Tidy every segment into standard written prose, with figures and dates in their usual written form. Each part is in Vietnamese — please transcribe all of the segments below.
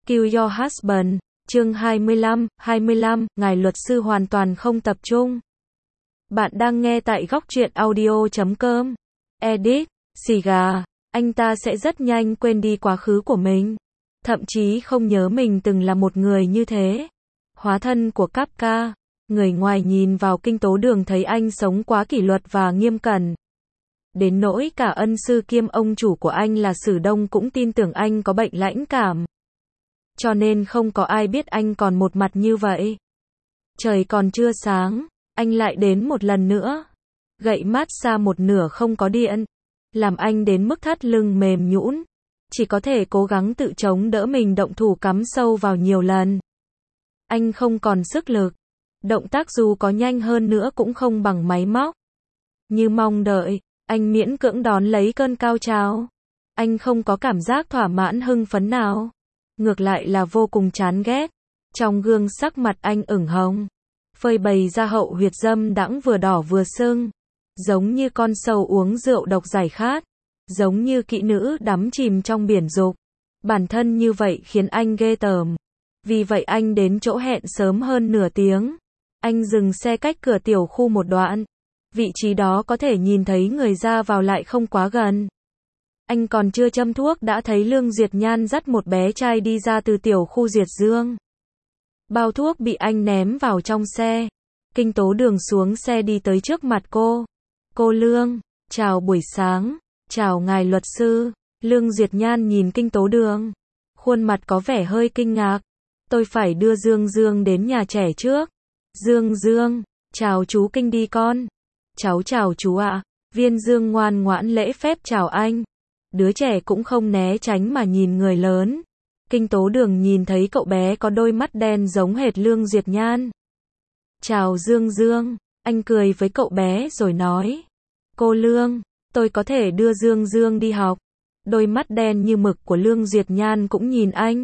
Kill Your Husband, chương 25, ngài luật sư hoàn toàn không tập trung. Bạn đang nghe tại góc truyện audio.com. Edit, xì gà, anh ta sẽ rất nhanh quên đi quá khứ của mình. Thậm chí không nhớ mình từng là một người như thế. Hóa thân của Kafka, người ngoài nhìn vào Kinh Tố Đường thấy anh sống quá kỷ luật và nghiêm cẩn. Đến nỗi cả ân sư kiêm ông chủ của anh là Sử Đông cũng tin tưởng anh có bệnh lãnh cảm. Cho nên không có ai biết anh còn một mặt như vậy. Trời còn chưa sáng, anh lại đến một lần nữa. Gậy mát xa một nửa không có điện, làm anh đến mức thắt lưng mềm nhũn, chỉ có thể cố gắng tự chống đỡ mình động thủ cắm sâu vào nhiều lần. Anh không còn sức lực, động tác dù có nhanh hơn nữa cũng không bằng máy móc. Như mong đợi, anh miễn cưỡng đón lấy cơn cao trào. Anh không có cảm giác thỏa mãn hưng phấn nào. Ngược lại là vô cùng chán ghét. Trong gương sắc mặt anh ửng hồng, phơi bày ra hậu huyệt dâm đãng vừa đỏ vừa sưng. Giống như con sâu uống rượu độc giải khát. Giống như kỹ nữ đắm chìm trong biển dục. Bản thân như vậy khiến anh ghê tởm. Vì vậy anh đến chỗ hẹn sớm hơn nửa tiếng. Anh dừng xe cách cửa tiểu khu một đoạn. Vị trí đó có thể nhìn thấy người ra vào lại không quá gần. Anh còn chưa châm thuốc đã thấy Lương Diệt Nhan dắt một bé trai đi ra từ tiểu khu Diệt Dương. Bao thuốc bị anh ném vào trong xe. Kinh Tố Đường xuống xe đi tới trước mặt cô. Cô Lương, chào buổi sáng, chào ngài luật sư. Lương Diệt Nhan nhìn Kinh Tố Đường. Khuôn mặt có vẻ hơi kinh ngạc. Tôi phải đưa Dương Dương đến nhà trẻ trước. Dương Dương, chào chú Kinh đi con. Cháu chào chú ạ. Viên Dương ngoan ngoãn lễ phép chào anh. Đứa trẻ cũng không né tránh mà nhìn người lớn. Kinh Tố Đường nhìn thấy cậu bé có đôi mắt đen giống hệt Lương Diệt Nhan. Chào Dương Dương, anh cười với cậu bé rồi nói. Cô Lương, tôi có thể đưa Dương Dương đi học. Đôi mắt đen như mực của Lương Diệt Nhan cũng nhìn anh.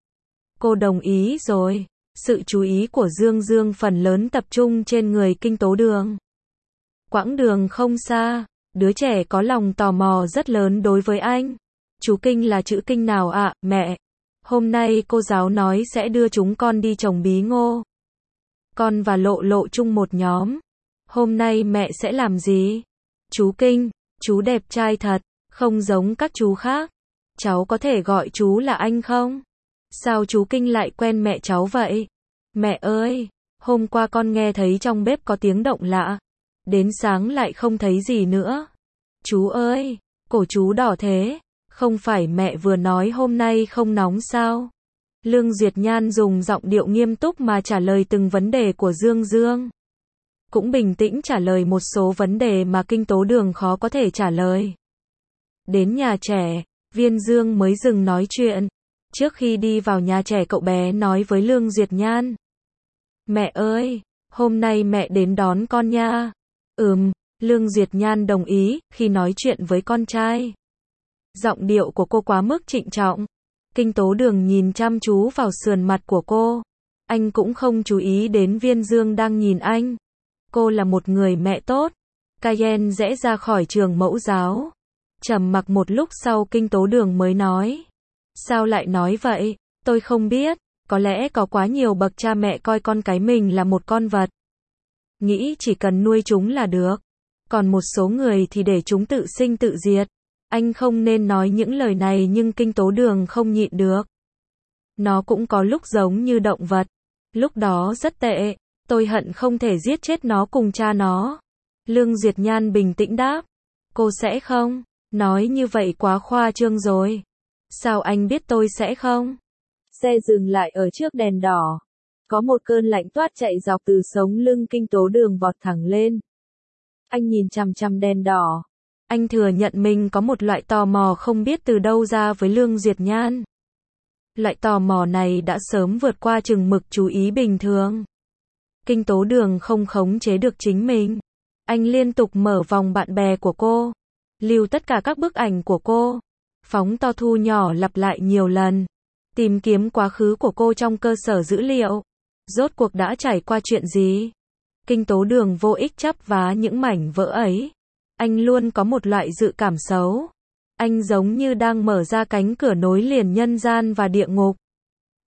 Cô đồng ý rồi. Sự chú ý của Dương Dương phần lớn tập trung trên người Kinh Tố Đường. Quãng đường không xa, đứa trẻ có lòng tò mò rất lớn đối với anh. Chú Kinh là chữ Kinh nào ạ, mẹ? Hôm nay cô giáo nói sẽ đưa chúng con đi trồng bí ngô. Con và Lộ Lộ chung một nhóm. Hôm nay mẹ sẽ làm gì? Chú Kinh, chú đẹp trai thật, không giống các chú khác. Cháu có thể gọi chú là anh không? Sao chú Kinh lại quen mẹ cháu vậy? Mẹ ơi, hôm qua con nghe thấy trong bếp có tiếng động lạ. Đến sáng lại không thấy gì nữa. Chú ơi, cổ chú đỏ thế. Không phải mẹ vừa nói hôm nay không nóng sao? Lương Diệt Nhan dùng giọng điệu nghiêm túc mà trả lời từng vấn đề của Dương Dương. Cũng bình tĩnh trả lời một số vấn đề mà Kinh Tố Đường khó có thể trả lời. Đến nhà trẻ, Viên Dương mới dừng nói chuyện. Trước khi đi vào nhà trẻ cậu bé nói với Lương Diệt Nhan. Mẹ ơi, hôm nay mẹ đến đón con nha. Lương Diệt Nhan đồng ý, khi nói chuyện với con trai. Giọng điệu của cô quá mức trịnh trọng. Kinh Tố Đường nhìn chăm chú vào sườn mặt của cô. Anh cũng không chú ý đến Viên Dương đang nhìn anh. Cô là một người mẹ tốt. Cayenne rẽ ra khỏi trường mẫu giáo. Trầm mặc một lúc sau Kinh Tố Đường mới nói. Sao lại nói vậy? Tôi không biết. Có lẽ có quá nhiều bậc cha mẹ coi con cái mình là một con vật. Nghĩ chỉ cần nuôi chúng là được. Còn một số người thì để chúng tự sinh tự diệt. Anh không nên nói những lời này nhưng Kinh Tố Đường không nhịn được. Nó cũng có lúc giống như động vật. Lúc đó rất tệ. Tôi hận không thể giết chết nó cùng cha nó. Lương Diệt Nhan bình tĩnh đáp. Cô sẽ không? Nói như vậy quá khoa trương rồi. Sao anh biết tôi sẽ không? Xe dừng lại ở trước đèn đỏ. Có một cơn lạnh toát chạy dọc từ sống lưng Kinh Tố Đường vọt thẳng lên. Anh nhìn chằm chằm đèn đỏ. Anh thừa nhận mình có một loại tò mò không biết từ đâu ra với Lương Diệt Nhan. Loại tò mò này đã sớm vượt qua chừng mực chú ý bình thường. Kinh Tố Đường không khống chế được chính mình. Anh liên tục mở vòng bạn bè của cô. Lưu tất cả các bức ảnh của cô. Phóng to thu nhỏ lặp lại nhiều lần. Tìm kiếm quá khứ của cô trong cơ sở dữ liệu. Rốt cuộc đã trải qua chuyện gì? Kinh Tố Đường vô ích chắp vá những mảnh vỡ ấy. Anh luôn có một loại dự cảm xấu. Anh giống như đang mở ra cánh cửa nối liền nhân gian và địa ngục.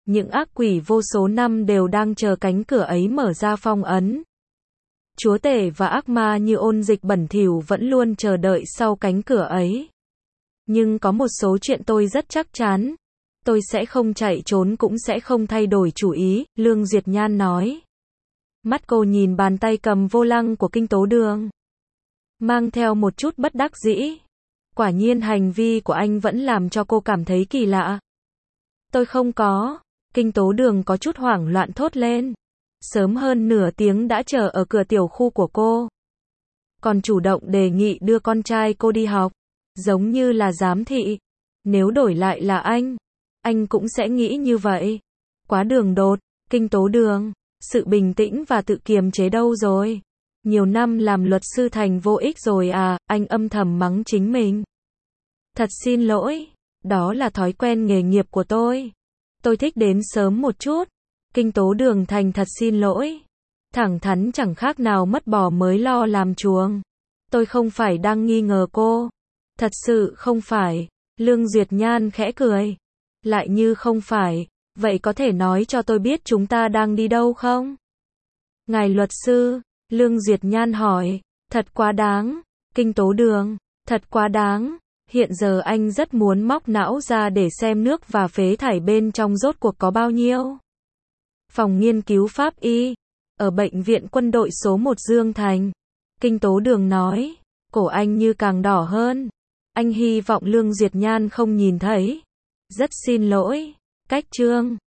Những ác quỷ vô số năm đều đang chờ cánh cửa ấy mở ra phong ấn. Chúa tể và ác ma như ôn dịch bẩn thỉu vẫn luôn chờ đợi sau cánh cửa ấy. Nhưng có một số chuyện tôi rất chắc chắn. Tôi sẽ không chạy trốn cũng sẽ không thay đổi chủ ý, Lương Duyệt Nhan nói. Mắt cô nhìn bàn tay cầm vô lăng của Kinh Tố Đường. Mang theo một chút bất đắc dĩ. Quả nhiên hành vi của anh vẫn làm cho cô cảm thấy kỳ lạ. Tôi không có. Kinh Tố Đường có chút hoảng loạn thốt lên. Sớm hơn nửa tiếng đã chờ ở cửa tiểu khu của cô. Còn chủ động đề nghị đưa con trai cô đi học. Giống như là giám thị. Nếu đổi lại là anh cũng sẽ nghĩ như vậy. Quá đường đột, Kinh Tố Đường. Sự bình tĩnh và tự kiềm chế đâu rồi? Nhiều năm làm luật sư thành vô ích rồi à, anh âm thầm mắng chính mình. Thật xin lỗi, đó là thói quen nghề nghiệp của tôi. Tôi thích đến sớm một chút. Kinh Tố Đường thành thật xin lỗi. Thẳng thắn chẳng khác nào mất bò mới lo làm chuồng. Tôi không phải đang nghi ngờ cô. Thật sự không phải. Lương Duyệt Nhan khẽ cười. Lại như không phải. Vậy có thể nói cho tôi biết chúng ta đang đi đâu không? Ngài luật sư, Lương Duyệt Nhan hỏi. Thật quá đáng. Kinh Tố Đường, thật quá đáng. Hiện giờ anh rất muốn móc não ra để xem nước và phế thải bên trong rốt cuộc có bao nhiêu. Phòng nghiên cứu pháp y, ở bệnh viện quân đội số 1 Dương Thành. Kinh Tố Đường nói, cổ anh như càng đỏ hơn. Anh hy vọng Lương Duyệt Nhan không nhìn thấy. Rất xin lỗi, cách chương.